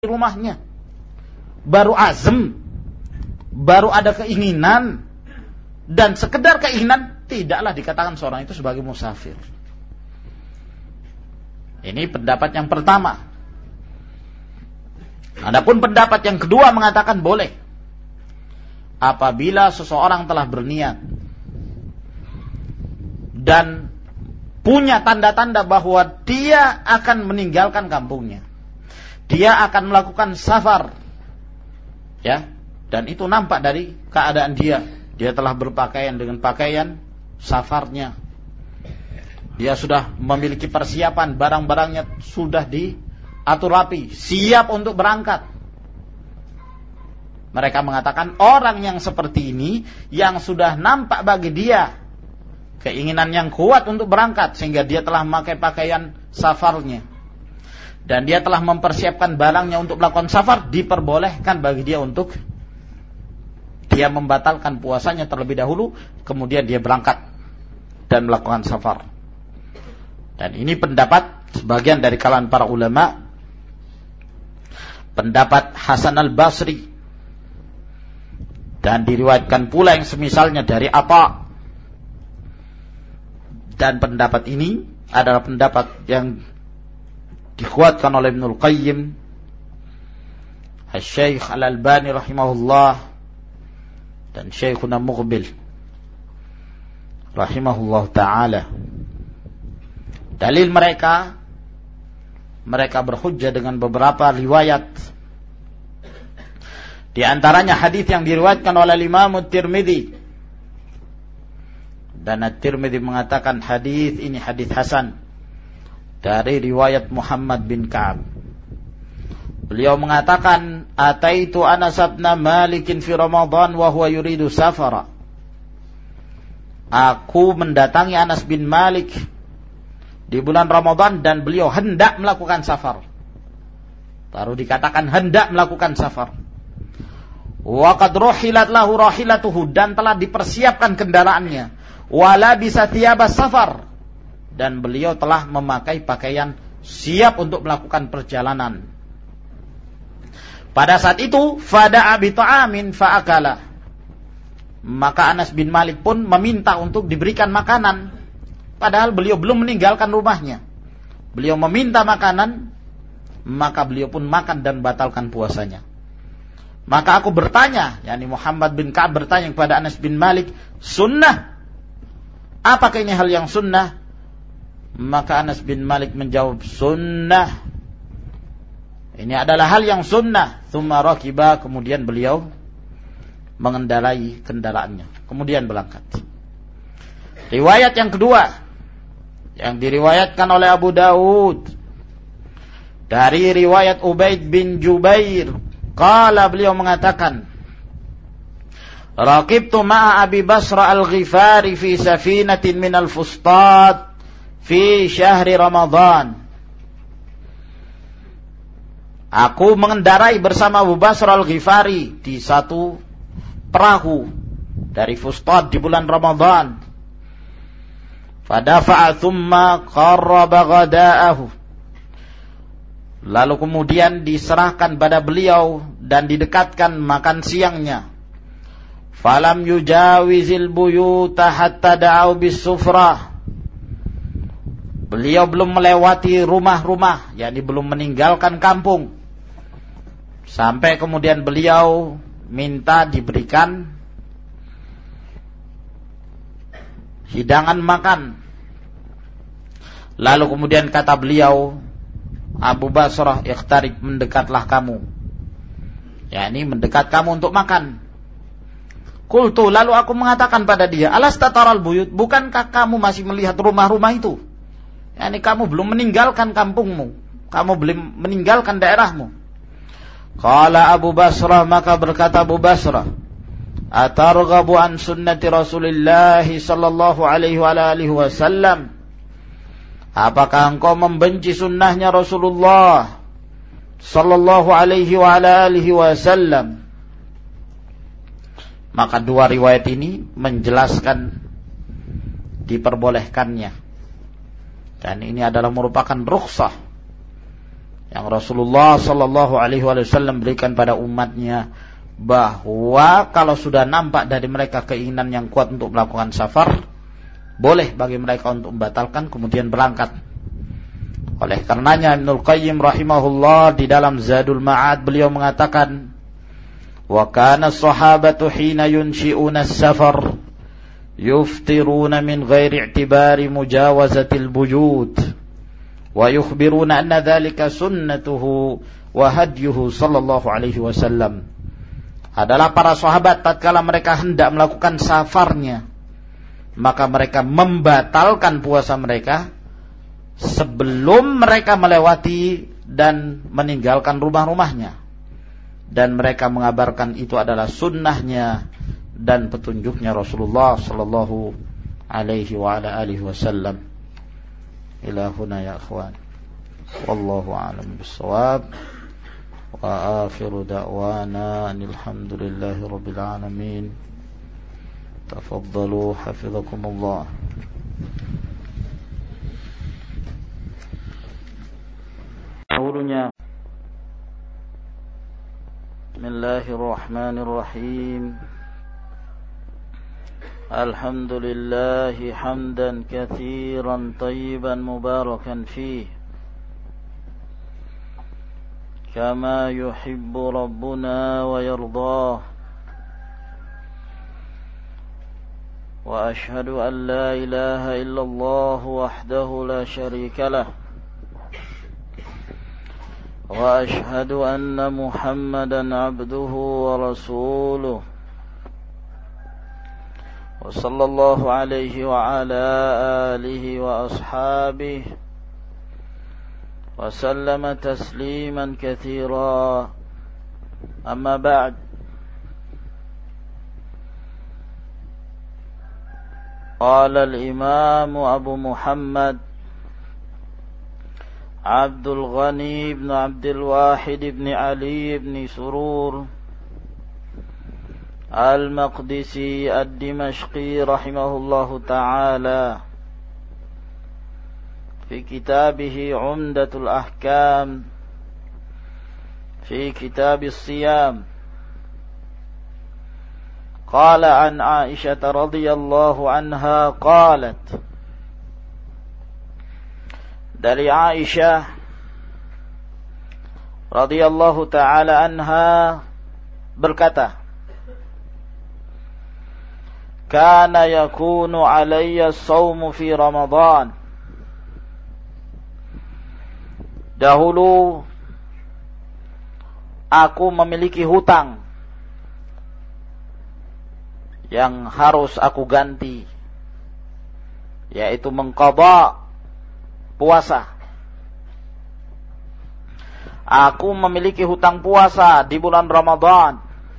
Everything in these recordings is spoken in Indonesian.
rumahnya, baru azm, baru ada keinginan, dan sekedar keinginan, tidaklah dikatakan seorang itu sebagai musafir. Ini pendapat yang pertama. Adapun pendapat yang kedua mengatakan boleh apabila seseorang telah berniat dan punya tanda-tanda bahwa dia akan meninggalkan kampungnya, dia akan melakukan safar, ya, dan itu nampak dari keadaan dia. Dia telah berpakaian dengan pakaian safarnya. Dia sudah memiliki persiapan, barang-barangnya sudah diatur rapi, siap untuk berangkat. Mereka mengatakan orang yang seperti ini, yang sudah nampak bagi dia keinginan yang kuat untuk berangkat, sehingga dia telah memakai pakaian safarnya, dan dia telah mempersiapkan barangnya untuk melakukan safar, diperbolehkan bagi dia untuk dia membatalkan puasanya terlebih dahulu, kemudian dia berangkat dan melakukan safar. Dan ini pendapat sebagian dari kalangan para ulama, pendapat Hasan al-Basri, dan diriwayatkan pula yang semisalnya dari Atha. Dan pendapat ini adalah pendapat yang dikuatkan oleh Ibnul Qayyim, Syekh Al-Albani rahimahullah, dan Syekhuna Muqbil rahimahullah ta'ala. Dalil mereka berhujjah dengan beberapa riwayat. Di antaranya hadis yang diriwayatkan oleh Imam At-Tirmidzi, dan At-Tirmidzi mengatakan hadis ini hadis hasan dari riwayat Muhammad bin Ka'ab. Beliau mengatakan, ataitu Anas bin Malik fi Ramadan wa huwa yuridu safara. Aku mendatangi Anas bin Malik di bulan Ramadan dan beliau hendak melakukan safar. Baru dikatakan hendak melakukan safar. Wa qad ruhilat lahu rahilatuhu, dan telah dipersiapkan kendaraannya. Wala bisa thiyabas safar, dan beliau telah memakai pakaian siap untuk melakukan perjalanan. Pada saat itu fada'a bi ta'amin fa'akala, maka Anas bin Malik pun meminta untuk diberikan makanan, padahal beliau belum meninggalkan rumahnya. Beliau meminta makanan, maka beliau pun makan dan batalkan puasanya. Maka aku bertanya, yakni Muhammad bin Ka'ab bertanya kepada Anas bin Malik, sunnah, apakah ini hal yang sunnah? Maka Anas bin Malik menjawab, sunnah, ini adalah hal yang sunnah. Tsumma rakiba, kemudian beliau mengendarai kendaraannya, kemudian berangkat. Riwayat yang kedua yang diriwayatkan oleh Abu Dawud dari riwayat Ubaid bin Jubair, qala, beliau mengatakan, raqibtu ma'a Abi Basra al-Ghifari fi safinatin min al-fustat fi syahri Ramadan. Aku mengendarai bersama Abu Basra al-Ghifari di satu perahu dari Fustat di bulan Ramadan. Fadafa'a thumma qarraba ghada'ahu, lalu kemudian diserahkan pada beliau dan didekatkan makan siangnya. Falam yujawizil buyuta hatta da'au bis sufrah, beliau belum melewati rumah-rumah, yakni belum meninggalkan kampung, sampai kemudian beliau minta diberikan hidangan makan. Lalu kemudian kata beliau, Abu Basrah, ikhtarib, mendekatlah kamu, yakni mendekat kamu untuk makan. Qultu, lalu aku mengatakan pada dia, alasta taral buyut, bukankah kamu masih melihat rumah-rumah itu? Yakni kamu belum meninggalkan kampungmu, kamu belum meninggalkan daerahmu. Qala Abu Basrah, maka berkata Abu Basrah, atarghabu an sunnati Rasulillah sallallahu alaihi wa alihi wasallam, apakah engkau membenci sunnahnya Rasulullah sallallahu alaihi wa alihi wasallam? Maka dua riwayat ini menjelaskan diperbolehkannya, dan ini adalah merupakan rukhsah, yang Rasulullah sallallahu alaihi wasallam berikan pada umatnya, bahwa kalau sudah nampak dari mereka keinginan yang kuat untuk melakukan safar, boleh bagi mereka untuk membatalkan kemudian berangkat. Oleh karenanya Ibnul Qayyim rahimahullah di dalam Zadul Ma'ad beliau mengatakan, wa kana as-sahabatu hina yunshi'una as-safar yuftiruna min ghairi i'tibari mujawazatil bujud wa yukhbiruna anna dhalika sunnatuhu wa hadyuhu sallallahu alaihi wasallam. Adalah para sahabat tatkala mereka hendak melakukan safarnya, maka mereka membatalkan puasa mereka sebelum mereka melewati dan meninggalkan rumah-rumahnya, dan mereka mengabarkan itu adalah sunnahnya dan petunjuknya Rasulullah sallallahu alaihi wa ala alihi wasallam. Ila huna ya akhwan, wallahu a'lam bis-shawab. Wa akhiru da'wana alhamdulillahi rabbil alamin. Tafaddalu hafizakumullah. Dahulunya Bismillahirrahmanirrahim. Alhamdulillahi hamdan katsiran tayyiban mubarakan fihi كما يحب ربنا ويرضاه وأشهد أن لا إله إلا الله وحده لا شريك له وأشهد أن محمدا عبده ورسوله وصلى الله عليه وعلى آله وأصحابه وسلم تسليما كثيرا. أما بعد، قال الإمام أبو محمد عبد الغني بن عبد الواحد بن علي بن سرور المقدسي الدمشقي رحمه الله تعالى في كتابه عمدة الأحكام في كتاب الصيام، قال عن عائشة رضي الله عنها قالت, dari Aisyah radhiyallahu taala anha berkata, kana yakunu alayya as-shawmu fi Ramadan. Dahulu aku memiliki hutang yang harus aku ganti, yaitu mengqadha puasa. Aku memiliki hutang puasa di bulan Ramadan.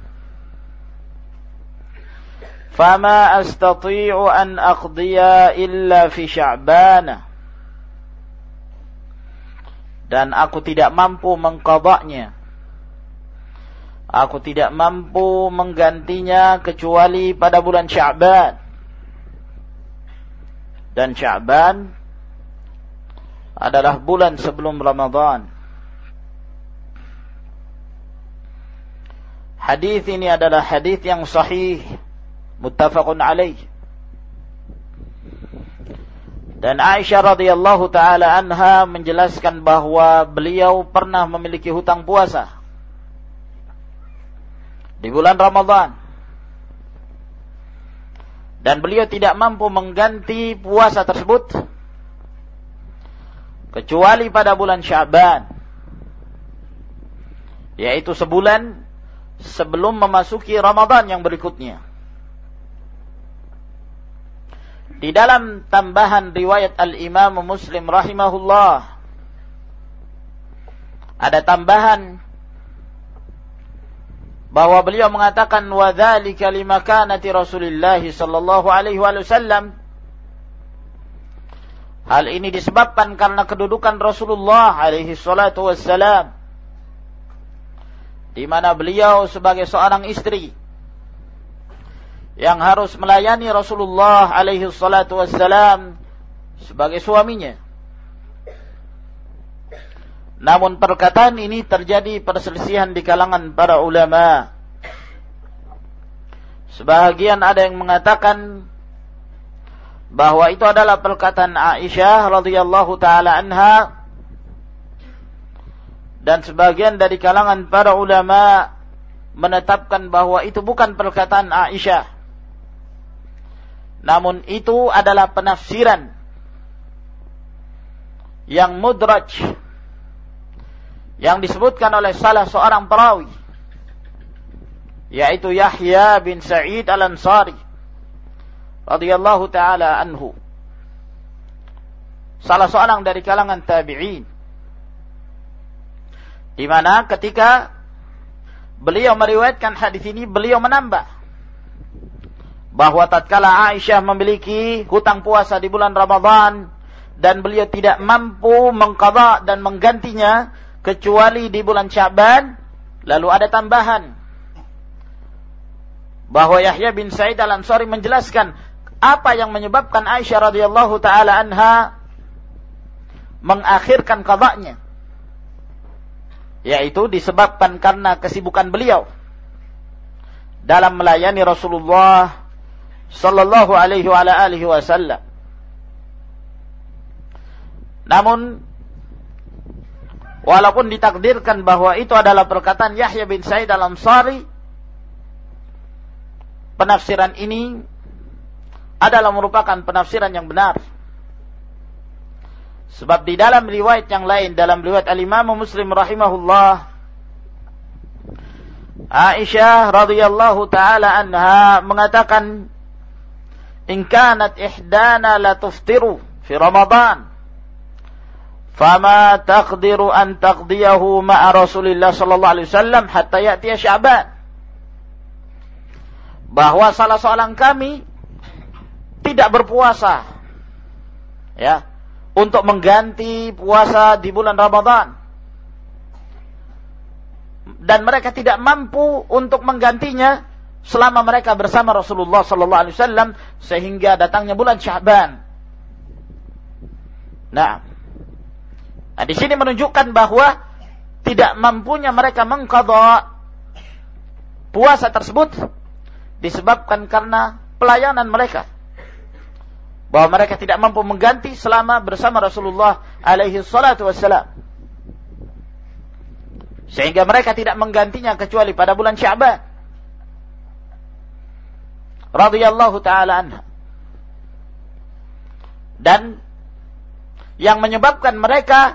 Fama astati'u an aqdiya illa fi Sya'ban. Dan aku tidak mampu mengqadhanya. Aku tidak mampu menggantinya kecuali pada bulan Sya'ban. Dan Sya'ban adalah bulan sebelum Ramadan. Hadis ini adalah hadis yang sahih, muttafaqun alaih. Dan Aisyah radhiyallahu taala anha menjelaskan bahwa beliau pernah memiliki hutang puasa di bulan Ramadan, dan beliau tidak mampu mengganti puasa tersebut kecuali pada bulan Sya'ban, yaitu sebulan sebelum memasuki Ramadan yang berikutnya. Di dalam tambahan riwayat Al-Imam Muslim rahimahullah, ada tambahan bahwa beliau mengatakan, wa dzalika limakanati Rasulillah sallallahu alaihi wasallam. Hal ini disebabkan karena kedudukan Rasulullah alaihi salatu wassalam, di mana beliau sebagai seorang istri yang harus melayani Rasulullah alaihi salatu wassalam sebagai suaminya. Namun perkataan ini terjadi perselisihan di kalangan para ulama. Sebahagian ada yang mengatakan bahwa itu adalah perkataan Aisyah radhiyallahu taala anha, dan sebagian dari kalangan para ulama menetapkan bahwa itu bukan perkataan Aisyah, namun itu adalah penafsiran yang mudraj yang disebutkan oleh salah seorang perawi, yaitu Yahya bin Sa'id al-Ansari radhiyallahu taala anhu, salah seorang dari kalangan tabi'in, di mana ketika beliau meriwayatkan hadis ini, beliau menambah bahwa tatkala Aisyah memiliki hutang puasa di bulan Ramadan dan beliau tidak mampu mengqadha dan menggantinya kecuali di bulan Sya'ban, lalu ada tambahan bahwa Yahya bin Sa'id al-Ansari menjelaskan apa yang menyebabkan Aisyah radhiyallahu taala anha mengakhirkan qadha'nya, yaitu disebabkan karena kesibukan beliau dalam melayani Rasulullah sallallahu alaihi wa ala alihi wasallam. Namun walaupun ditakdirkan bahwa itu adalah perkataan Yahya bin Sa'id al-Ansari, penafsiran ini adalah merupakan penafsiran yang benar. Sebab di dalam riwayat yang lain, dalam riwayat al-Imam Muslim rahimahullah, Aisyah radhiyallahu taala anha mengatakan, "In kanat ihdana la tuftiru fi Ramadan, fama taqdiru an taqdiyahu ma'a Rasulillah sallallahu alaihi wasallam hatta ya'tiya Sya'ban." Bahwa salah seorang kami tidak berpuasa, ya, untuk mengganti puasa di bulan Ramadan, dan mereka tidak mampu untuk menggantinya selama mereka bersama Rasulullah sallallahu alaihi wasallam sehingga datangnya bulan Sya'ban. Nah, di sini menunjukkan bahwa tidak mampunya mereka mengqadha puasa tersebut disebabkan karena pelayanan mereka, bahwa mereka tidak mampu mengganti selama bersama Rasulullah alaihi salatu wassalam, sehingga mereka tidak menggantinya kecuali pada bulan Sya'ban radhiyallahu taala anha. Dan yang menyebabkan mereka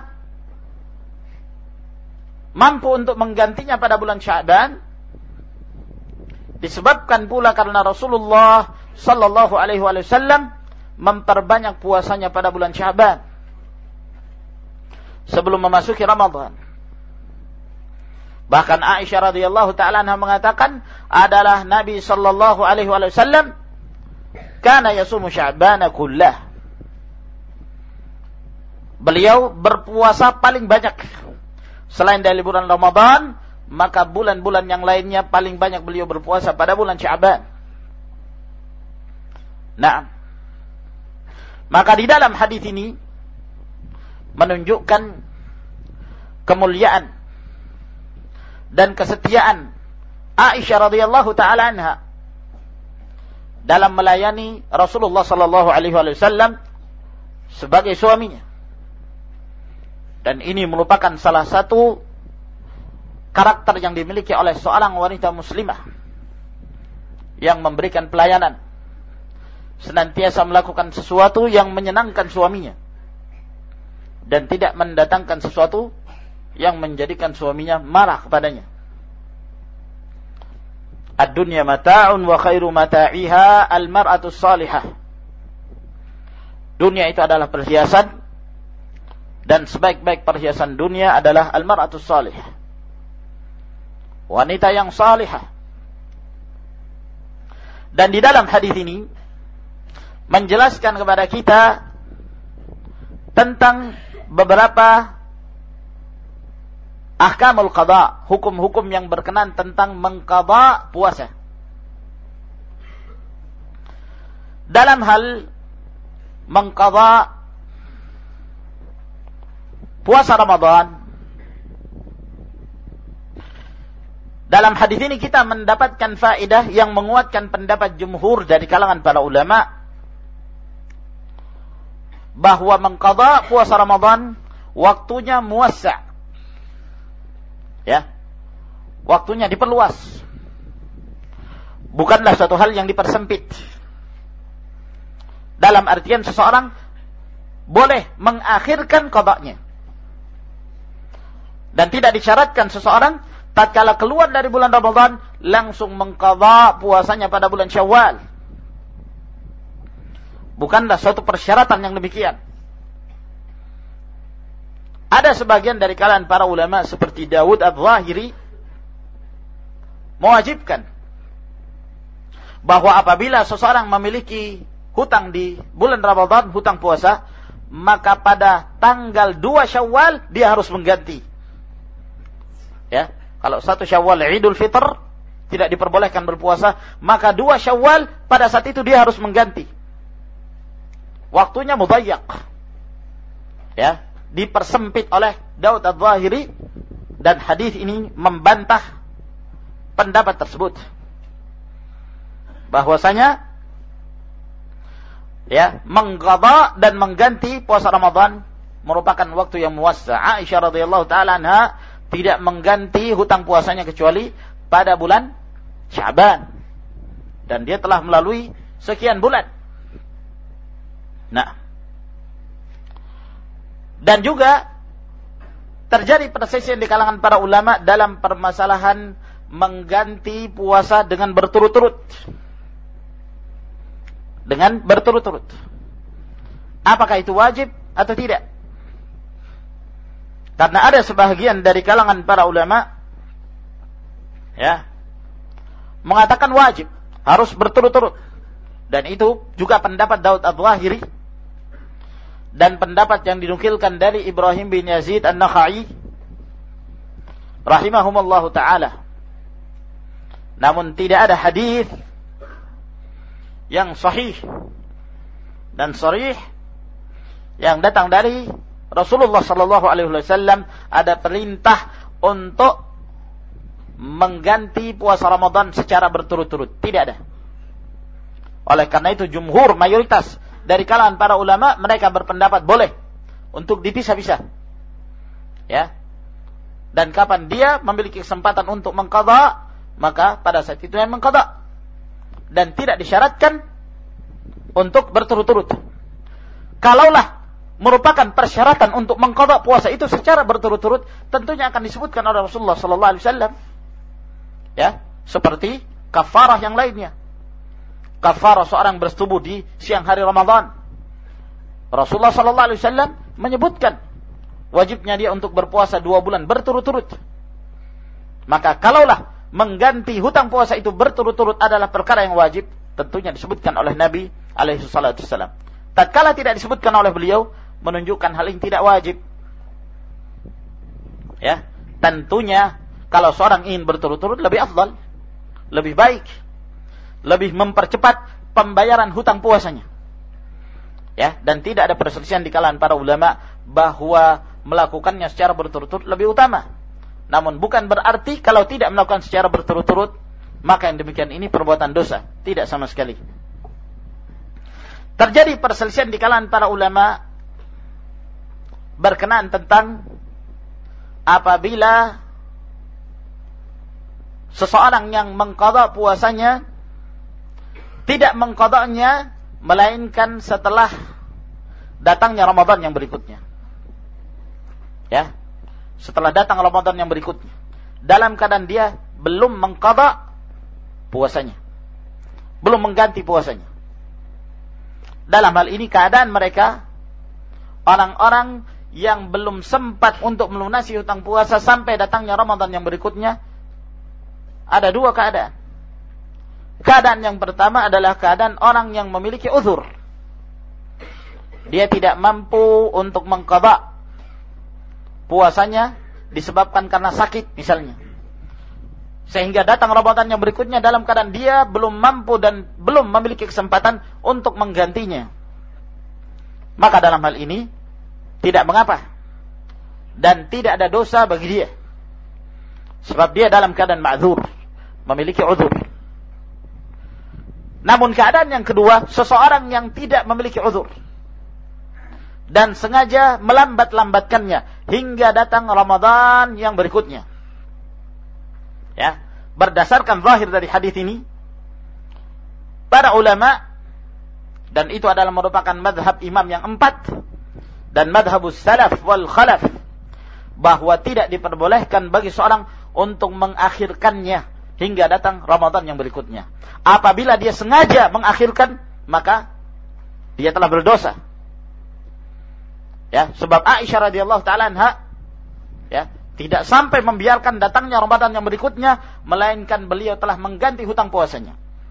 mampu untuk menggantinya pada bulan Sya'ban disebabkan pula karena Rasulullah sallallahu alaihi wasallam memperbanyak puasanya pada bulan Sya'ban sebelum memasuki Ramadan. Bahkan Aisyah radhiyallahu taala anha mengatakan adalah Nabi sallallahu alaihi wasallam kana yasumu Sya'bana kullah. Beliau berpuasa paling banyak selain dari bulan Ramadan, maka bulan-bulan yang lainnya paling banyak beliau berpuasa pada bulan Sya'ban. Nah, maka di dalam hadis ini menunjukkan kemuliaan dan kesetiaan Aisyah radhiyallahu taala anha dalam melayani Rasulullah sallallahu alaihi wasallam sebagai suaminya. Dan ini merupakan salah satu karakter yang dimiliki oleh seorang wanita muslimah yang memberikan pelayanan, senantiasa melakukan sesuatu yang menyenangkan suaminya dan tidak mendatangkan sesuatu yang menjadikan suaminya marah kepadanya. Ad-dunya mata'un wa khairu mata'iha al-mar'atu salihah. Dunia itu adalah perhiasan, dan sebaik-baik perhiasan dunia adalah al-mar'atu salihah, wanita yang salihah. Dan di dalam hadis ini menjelaskan kepada kita tentang beberapa ahkamul qadha, hukum-hukum yang berkenan tentang mengqadha puasa. Dalam hal mengqadha puasa Ramadan, Dalam hadis ini kita mendapatkan faedah yang menguatkan pendapat jumhur dari kalangan para ulama bahwa mengqadha puasa Ramadan waktunya muwassa'. Ya. Waktunya diperluas. Bukanlah suatu hal yang dipersempit. Dalam artian seseorang boleh mengakhirkan qadanya. Dan tidak disyaratkan seseorang tatkala keluar dari bulan Ramadan langsung mengqadha puasanya pada bulan Syawal. Bukanlah suatu persyaratan yang demikian. Ada sebagian dari kalangan para ulama seperti Dawud Adz-Dzahiri mewajibkan bahwa apabila seseorang memiliki hutang di bulan Ramadan, hutang puasa, maka pada tanggal 2 Syawal dia harus mengganti. Ya, kalau 1 Syawal Idul Fitr tidak diperbolehkan berpuasa, maka 2 Syawal pada saat itu dia harus mengganti. Waktunya mudayyak. Ya, dipersempit oleh Dawud Adz-Dzahiri, dan hadis ini membantah pendapat tersebut. Bahwasanya ya, mengqadha dan mengganti puasa Ramadan merupakan waktu yang muwassa'. Aisyah radhiyallahu taala anha tidak mengganti hutang puasanya kecuali pada bulan Sya'ban, dan dia telah melalui sekian bulan. Nah, dan juga terjadi perselisihan di kalangan para ulama dalam permasalahan mengganti puasa dengan berturut-turut. Dengan berturut-turut. Apakah itu wajib atau tidak? Karena ada sebahagian dari kalangan para ulama ya mengatakan wajib, harus berturut-turut. Dan itu juga pendapat Dawud Adz-Dzahiri dan pendapat yang dinukilkan dari Ibrahim bin Yazid An-Nakha'i rahimahumallahu taala. Namun tidak ada hadis yang sahih dan sharih yang datang dari Rasulullah sallallahu alaihi wasallam ada perintah untuk mengganti puasa Ramadan secara berturut-turut. Tidak ada. Oleh karena itu jumhur, mayoritas dari kalangan para ulama, mereka berpendapat boleh untuk dipisah-pisah. Ya. Dan kapan dia memiliki kesempatan untuk mengqadha, maka pada saat itu yang mengqadha. Dan tidak disyaratkan untuk berturut-turut. Kalaulah merupakan persyaratan untuk mengqadha puasa itu secara berturut-turut, tentunya akan disebutkan oleh Rasulullah sallallahu alaihi wasallam. Ya, seperti kafarah yang lainnya. Kafarah seorang bersetubuh di siang hari Ramadan. Rasulullah sallallahu alaihi wasallam menyebutkan wajibnya dia untuk berpuasa 2 bulan berturut-turut. Maka kalaulah mengganti hutang puasa itu berturut-turut adalah perkara yang wajib, tentunya disebutkan oleh Nabi alaihi salatu wasallam. Tatkala tidak disebutkan oleh beliau, menunjukkan hal yang tidak wajib. Ya, tentunya kalau seorang ingin berturut-turut lebih afdal, lebih baik, lebih mempercepat pembayaran hutang puasanya. Ya, dan tidak ada perselisihan di kalangan para ulama bahwa melakukannya secara berturut-turut lebih utama. Namun bukan berarti kalau tidak melakukan secara berturut-turut maka yang demikian ini perbuatan dosa, tidak sama sekali. Terjadi perselisihan di kalangan para ulama berkenaan tentang apabila seseorang yang mengqadha puasanya tidak mengqadhanya melainkan setelah datangnya Ramadan yang berikutnya. Ya, setelah datang Ramadan yang berikutnya, dalam keadaan dia belum mengqadha puasanya, belum mengganti puasanya. Dalam hal ini keadaan mereka orang-orang yang belum sempat untuk melunasi hutang puasa sampai datangnya Ramadan yang berikutnya, ada 2 keadaan. Keadaan yang pertama adalah keadaan orang yang memiliki uzur. Dia tidak mampu untuk mengqadha puasanya disebabkan karena sakit misalnya. Sehingga datang Ramadan yang berikutnya dalam keadaan dia belum mampu dan belum memiliki kesempatan untuk menggantinya. Maka dalam hal ini tidak mengapa dan tidak ada dosa bagi dia. Sebab dia dalam keadaan ma'dzur, memiliki uzur. Namun keadaan yang kedua, seseorang yang tidak memiliki uzur dan sengaja melambat-lambatkannya hingga datang Ramadan yang berikutnya. Ya, berdasarkan zahir dari hadis ini, para ulama, dan itu adalah merupakan madhab imam yang 4 dan madhabus salaf wal khalaf, bahwa tidak diperbolehkan bagi seorang untuk mengakhirkannya hingga datang Ramadan yang berikutnya. Apabila dia sengaja mengakhirkan, maka dia telah berdosa. Ya, sebab Aisyah radhiyallahu taala anha, ya, tidak sampai membiarkan datangnya Ramadan yang berikutnya, melainkan beliau telah mengganti hutang puasanya.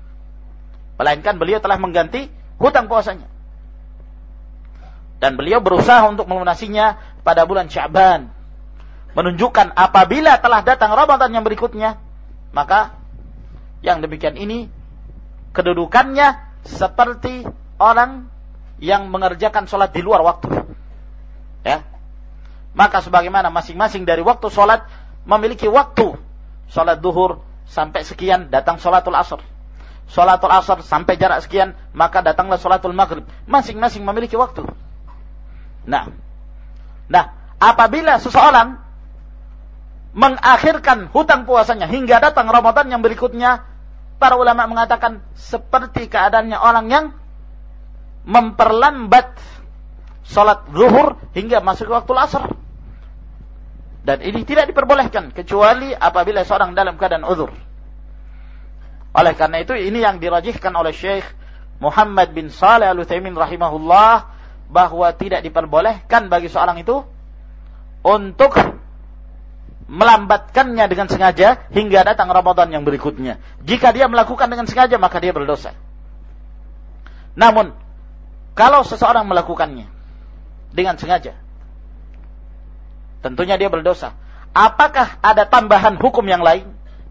Dan beliau berusaha untuk melunasinya pada bulan Sya'ban, menunjukkan apabila telah datang Ramadan yang berikutnya, maka yang demikian ini kedudukannya seperti orang yang mengerjakan sholat di luar waktu. Ya, maka sebagaimana masing-masing dari waktu sholat memiliki waktu. Sholat duhur sampai sekian, datang sholatul asr. Sholatul asr sampai jarak sekian, maka datanglah sholatul maghrib. Masing-masing memiliki waktu. Nah, apabila seseorang mengakhirkan hutang puasanya hingga datang Ramadan yang berikutnya, para ulama mengatakan seperti keadaannya orang yang memperlambat salat zuhur hingga masuk waktu asar. Dan ini tidak diperbolehkan kecuali apabila seorang dalam keadaan uzur. Oleh karena itu, ini yang dirajihkan oleh Syekh Muhammad bin Shalih Al-Utsaimin rahimahullah, bahwa tidak diperbolehkan bagi seorang itu untuk melambatkannya dengan sengaja hingga datang Ramadan yang berikutnya. Jika dia melakukan dengan sengaja, maka dia berdosa. Namun, kalau seseorang melakukannya dengan sengaja, tentunya dia berdosa. Apakah ada tambahan hukum yang lain?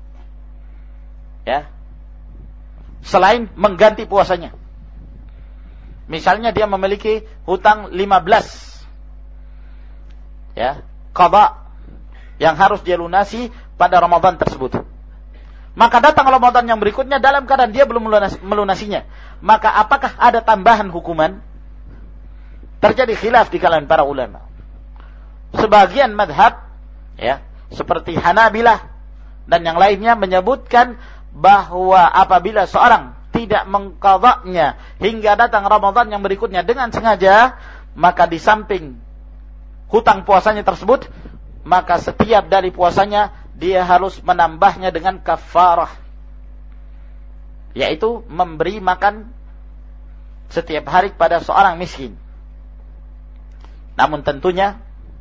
Ya, selain mengganti puasanya. Misalnya dia memiliki hutang 15, ya, qada yang harus dia lunasi pada Ramadan tersebut. Maka datang Ramadan yang berikutnya dalam keadaan dia belum melunasinya. Maka apakah ada tambahan hukuman? Terjadi khilaf di kalangan para ulama. Sebagian madhab, ya, seperti Hanabilah dan yang lainnya menyebutkan bahwa apabila seorang tidak mengqadanya hingga datang Ramadan yang berikutnya dengan sengaja, maka di samping hutang puasanya tersebut, maka setiap dari puasanya dia harus menambahnya dengan kafarah, yaitu memberi makan setiap hari pada seorang miskin. Namun tentunya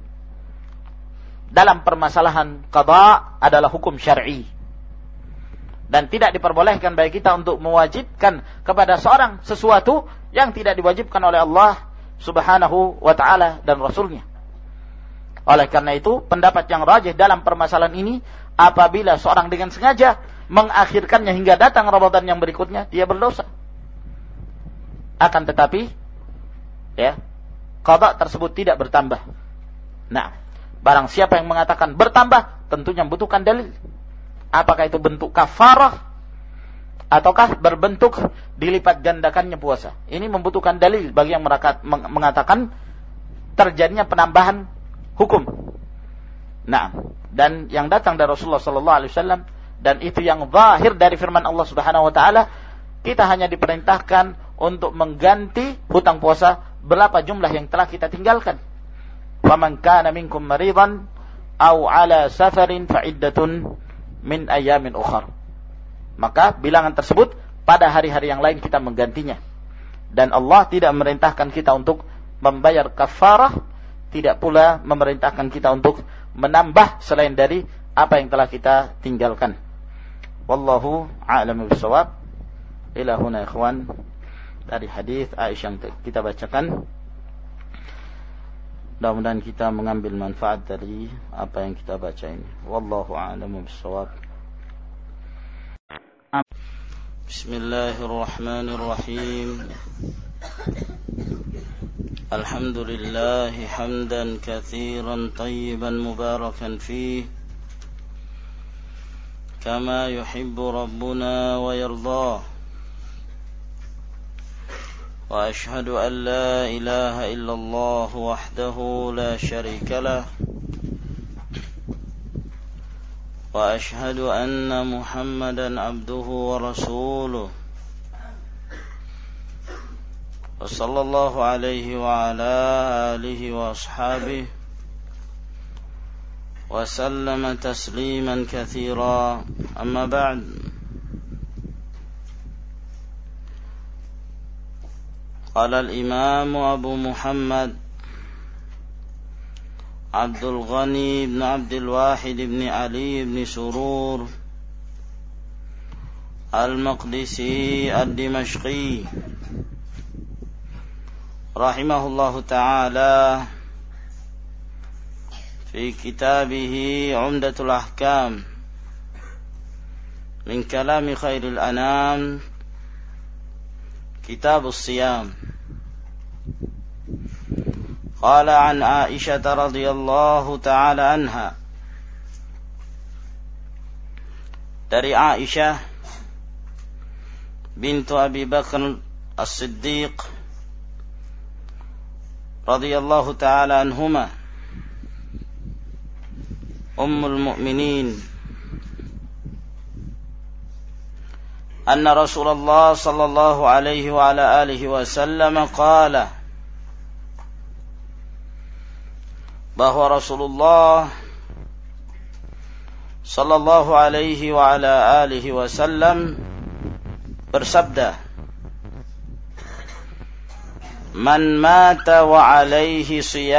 dalam permasalahan qada adalah hukum syar'i, dan tidak diperbolehkan bagi kita untuk mewajibkan kepada seorang sesuatu yang tidak diwajibkan oleh Allah Subhanahu wa ta'ala dan Rasulnya. Oleh karena itu, pendapat yang rajih dalam permasalahan ini, apabila seorang dengan sengaja mengakhirkannya hingga datang Ramadan yang berikutnya, dia berdosa. Akan tetapi, ya, qada tersebut tidak bertambah. Nah, barang siapa yang mengatakan bertambah, tentunya membutuhkan dalil. Apakah itu bentuk kafarah ataukah berbentuk dilipat gandakannya puasa? Ini membutuhkan dalil bagi yang mengatakan terjadinya penambahan hukum. Nah, dan yang datang dari Rasulullah sallallahu alaihi wasallam, dan itu yang zahir dari firman Allah Subhanahu wa taala, kita hanya diperintahkan untuk mengganti hutang puasa berapa jumlah yang telah kita tinggalkan. Faman kana minkum maridan aw ala safarin fa iddatun min ayamin ukhar. Maka bilangan tersebut pada hari-hari yang lain kita menggantinya. Dan Allah tidak memerintahkan kita untuk membayar kafarah, tidak pula memerintahkan kita untuk menambah selain dari apa yang telah kita tinggalkan. Wallahu a'lamu bissawab. Ila huna ikhwan, dari hadis Aisyah yang kita bacakan. Mudah-mudahan kita mengambil manfaat dari apa yang kita baca ini. Wallahu a'lamu bissawab. Bismillahirrahmanirrahim. Alhamdulillah hamdan katsiran tayyiban mubarakan fihi. كما يحب ربنا ويرضاه وأشهد أن لا إله إلا الله وحده لا شريك له وأشهد أن محمدا عبده ورسوله وصلى الله عليه وعلى آله وأصحابه وسلم تسليما كثيرا أما بعد قال الإمام أبو محمد عبد الغني بن عبد الواحد بن علي بن سرور المقدسي الدمشقي رحمه الله تعالى في كتابه عمدة الأحكام من كلام خير الأنام كتاب الصيام قال عن عائشة رضي الله تعالى عنها dari Aisyah bintu Abi Bakr As-Siddiq radhiyallahu ta'ala anhuma ummul mu'minin anna Rasulullah sallallahu alaihi wa ala alihi wasallam qala bahwa Rasulullah sallallahu alaihi wa ala alihi wasallam bersabda, man mata wa alaihi siyam